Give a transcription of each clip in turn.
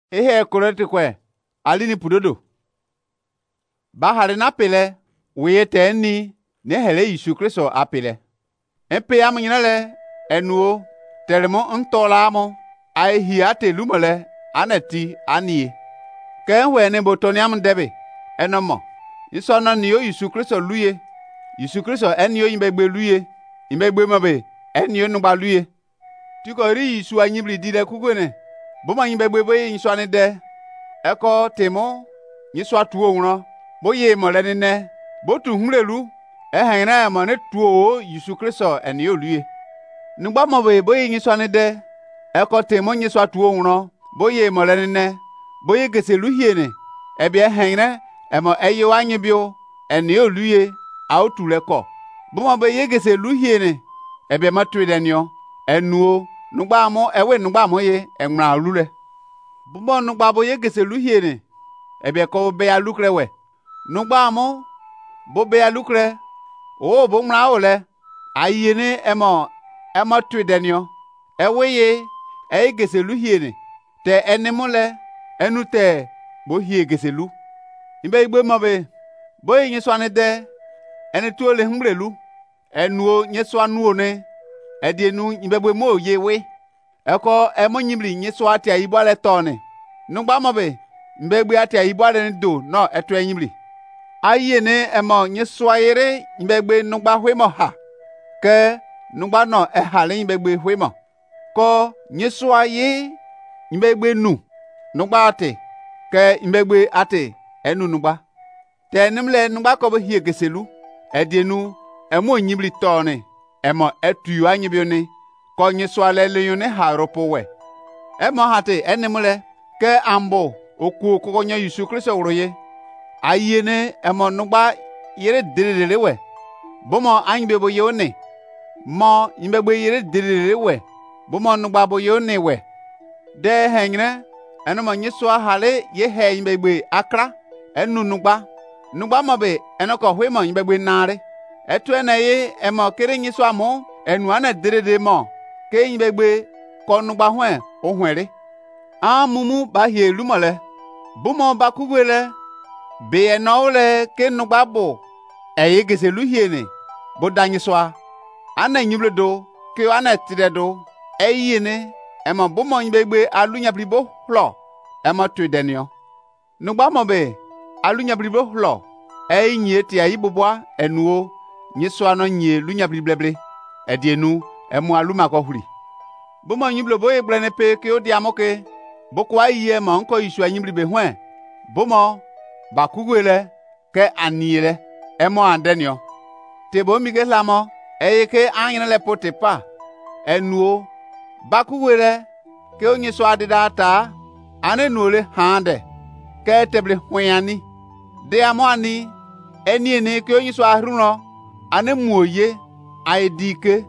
Ehe korete kwe alini pudodo. Bahari na pele weye tenni ne hele Yesu Kristo apele. Empe amnyinale enuo teremo ntolamo ai hiate lumole aneti anie. Kenwe ne botoniam debe enomo. Isona niyo Yesu Kristo luye. Yesu Kristo enyo imbegbe luye. Imbegbe mabe enyo nugba luye. Tiko ri Yesu anyibli dile kugwene. Boma imbegbe boye inswane de. Eko temo nyiswa tuo unro. Boye molene ne. Botu humlelu. Ehengna mo ne tuo Yesu Kristo enyo luye. Nugba mabe boye inswane de. Eko temo nyiswa tuo unro. Boye molene ne. Boye gese luhiene. Ebie hengna emo eyo anyibio enyo luye. Autu leko. Boma be yegese luhiene. Ebe matwe denyo. Enuo. Nugba mo ewe nugba mo ye enmra lule. Boma nugba bo yegese luhiene. Ebe ko be ya lukre we. Nugba mo bo be ya lukre. O bo mra ole. Ayene emo twe denyo. Ewe ye egese luhiene. Te enemole enu te bo hie gese lu. Imbe igbe mo be. Bo yin swane de. Ene tuole humbrelu. Enuo nyeswa nuone. Edienu imbegbe mo yewe. Eko emo nyimri nyeswa ati ayibwale tone. Nugba mobe. Imbegbe ati ayibwale do no etu enyimri. Ayene emo nyeswa yere imbegbe nugba hwemo ha. Ke nugba no ehale imbegbe hwemo. Ko nyeswa ye imbegbe nu. Nugba ati. Ke imbegbe ati enu nugba. Te nimle nugba ko bo hie geselu. Edienu emo nyibli tone emo etu anyibione ko nyiswa leleyone haropo we emo hate enemle ke ambo oku kokonya Yesu Kristo wroye ayene emo nugba yere delele we bomo anyibe bo yone mo imbegbe yere delele we bomo nugba bo yone we de hengre enoma nyiswa hale ye he imbegbe akra enu nugba mobe enoko hwemo imbegbe nare etu enaye emo kere nyiswa mo enu ana derede mo ke imbegbe konugba hwe ohwere amumu ba hie lumole bumo bakugwele be enole ke nugba bo eye gese luhiene bo danyiswa ana nyibledo ke ana tiredo eyene emo bumo imbegbe alunya blibo hlo emo twedenio nugba mobe alunya blibo hlo enyi eti ayibobwa enuo nyiswa no nye lunya blibleble edienu emu aluma ko huri bomo nyiblo boye blene pe ke odi amoke boko aye mo nko Yesu anyimlibe hwe bomo bakugwele ke aniele emo andenio te bo mige lamo eyeke anyele potepa enuo bakugwele ke onyiso adida ta anenuole hande ke teble hweani de amani eniene ke onyiso ahruno anemuoye aidike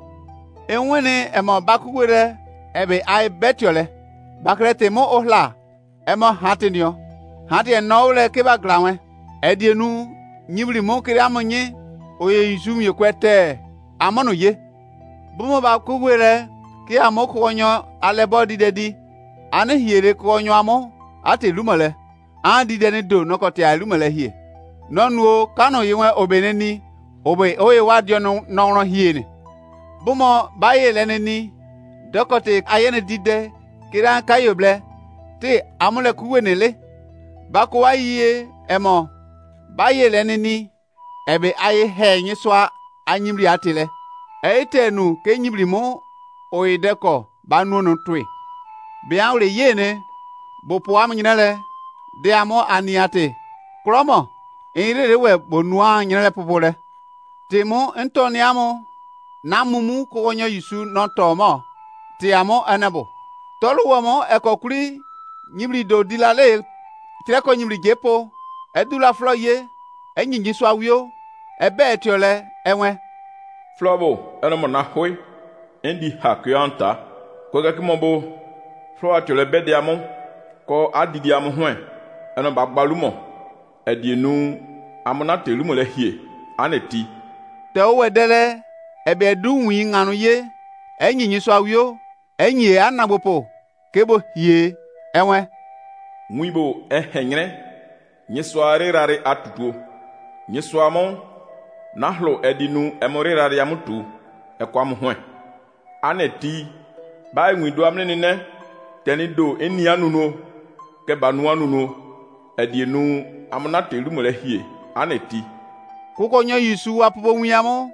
enwene emo bakugwere ebe ai betiole bakrete mo ohla emo hatinio hatie nowle ke baglawe edienu nyibli mo kire amonye oye Yesu yekwete amono ye bumo bakugwere ke amoko onyo alebo didedi ane hiere ko onyo amo ate lumole andi dene do nokote alumole hie nonuo kano yewe obeneni obe oye wadio nonro hiene bumo baye leneni dokote ayene dide kira kayoble te amule kuwenele bako waye emo baye leneni ebe aye he nyiswa anyimri atile eitenu ke nyimri mo oideko banu no twe bianle yene bopo amnyinele de amo aniate kromo irere we bonua nyinele popole temo ntoniamo namumu kogonyo Yesu notomo tiamo anabo toluwomo ekokuri nyibli do dilale tireko nyibli jepo edula floye enyinyi swawio ebe etiole enwe flobo enomo na hoi endi hakyanta ko gakimobo flo atiole bediamo ko adidiamo hwe eno bagbalumo edienu amona telumo le hie aneti te owedele ebe duwi nganu ye enyinyi swawio enyi anagbopo kebo hie enwe Mwibo ehengre nyeswa rerare atutuo. Nyeswa mo nahlo edinu emorerare amutu ekwam hwe. Aneti ba ngwido amne ne tenido eni anuno ke banu anuno edienu amna telu mole hie aneti. Kukonyo Yesu apobo wiamo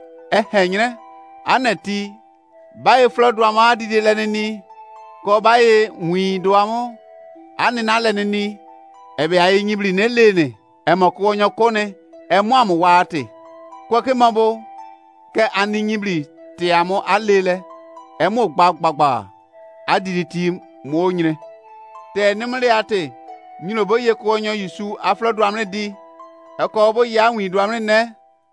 ehengre aneti baye flodwama didi leneni ko baye widwamo anina leneni ebe aye nyibli ne lene emoko onyo kone emwamu wate kwake mabo ke ani nyibli ti amo alele emo gbagbagba adidi ti mo nyine te nimle ate nyino boye ko onyo Yesu aflodwamne di eko bo ya widwamne ne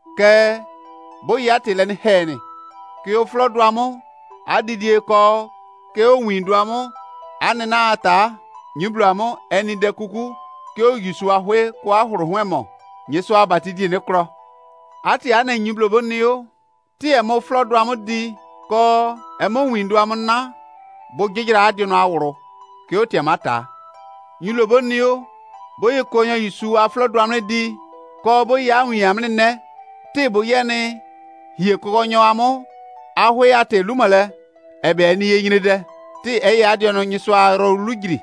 ke bo ya te len hene ke o flodwamo adidi ko ke o widwamo anina ata nyibluamo eni de kuku ke o Yesu ahwe ko ahuru hwemo nyeso abati di ne kro ati ana nyiblo bonio ti emo flodwamo di ko emo widwamo na bo gejira adi no awuru ke o tiamata nyilo bonio boye konyo Yesu aflodwamne di ko bo ya wiamne ne ti bo yene hie ko onyo amo ahwe ate lumale ebe ni yenyide ti eya adi no nyeso aro lugiri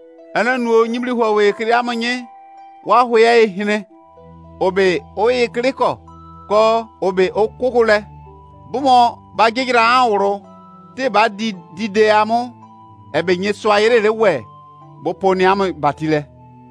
ananu nyimli howe kiri amanye wa hwe ehine obe oye kriko ko obe okukule bumo ba gigira awuru ti ba dide amo ebe nyeso ayere we bo poni am batile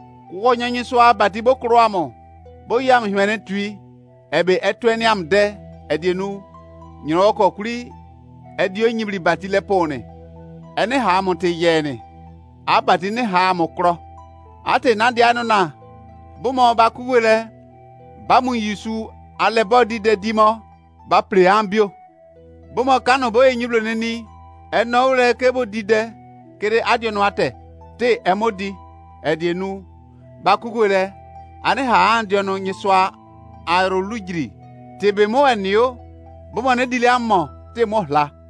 ko nyeso abati bo kro amo bo yam hwene tui ebe etweni am de edienu nyiro ko kuri edio nyibli batile pone ene ha amonte yene abati ne ha mokro ate na dia no na bumo ba kuwele ba mu Yesu ale body de dimo ba preambio bumo kanu bo enyiblo neni eno ure kebo dide kere adio no ate te emodi edienu ba kuwele ane ha andio no nyiswa aro lujiri tebe mo enio bumo ne dile ammo te mo hla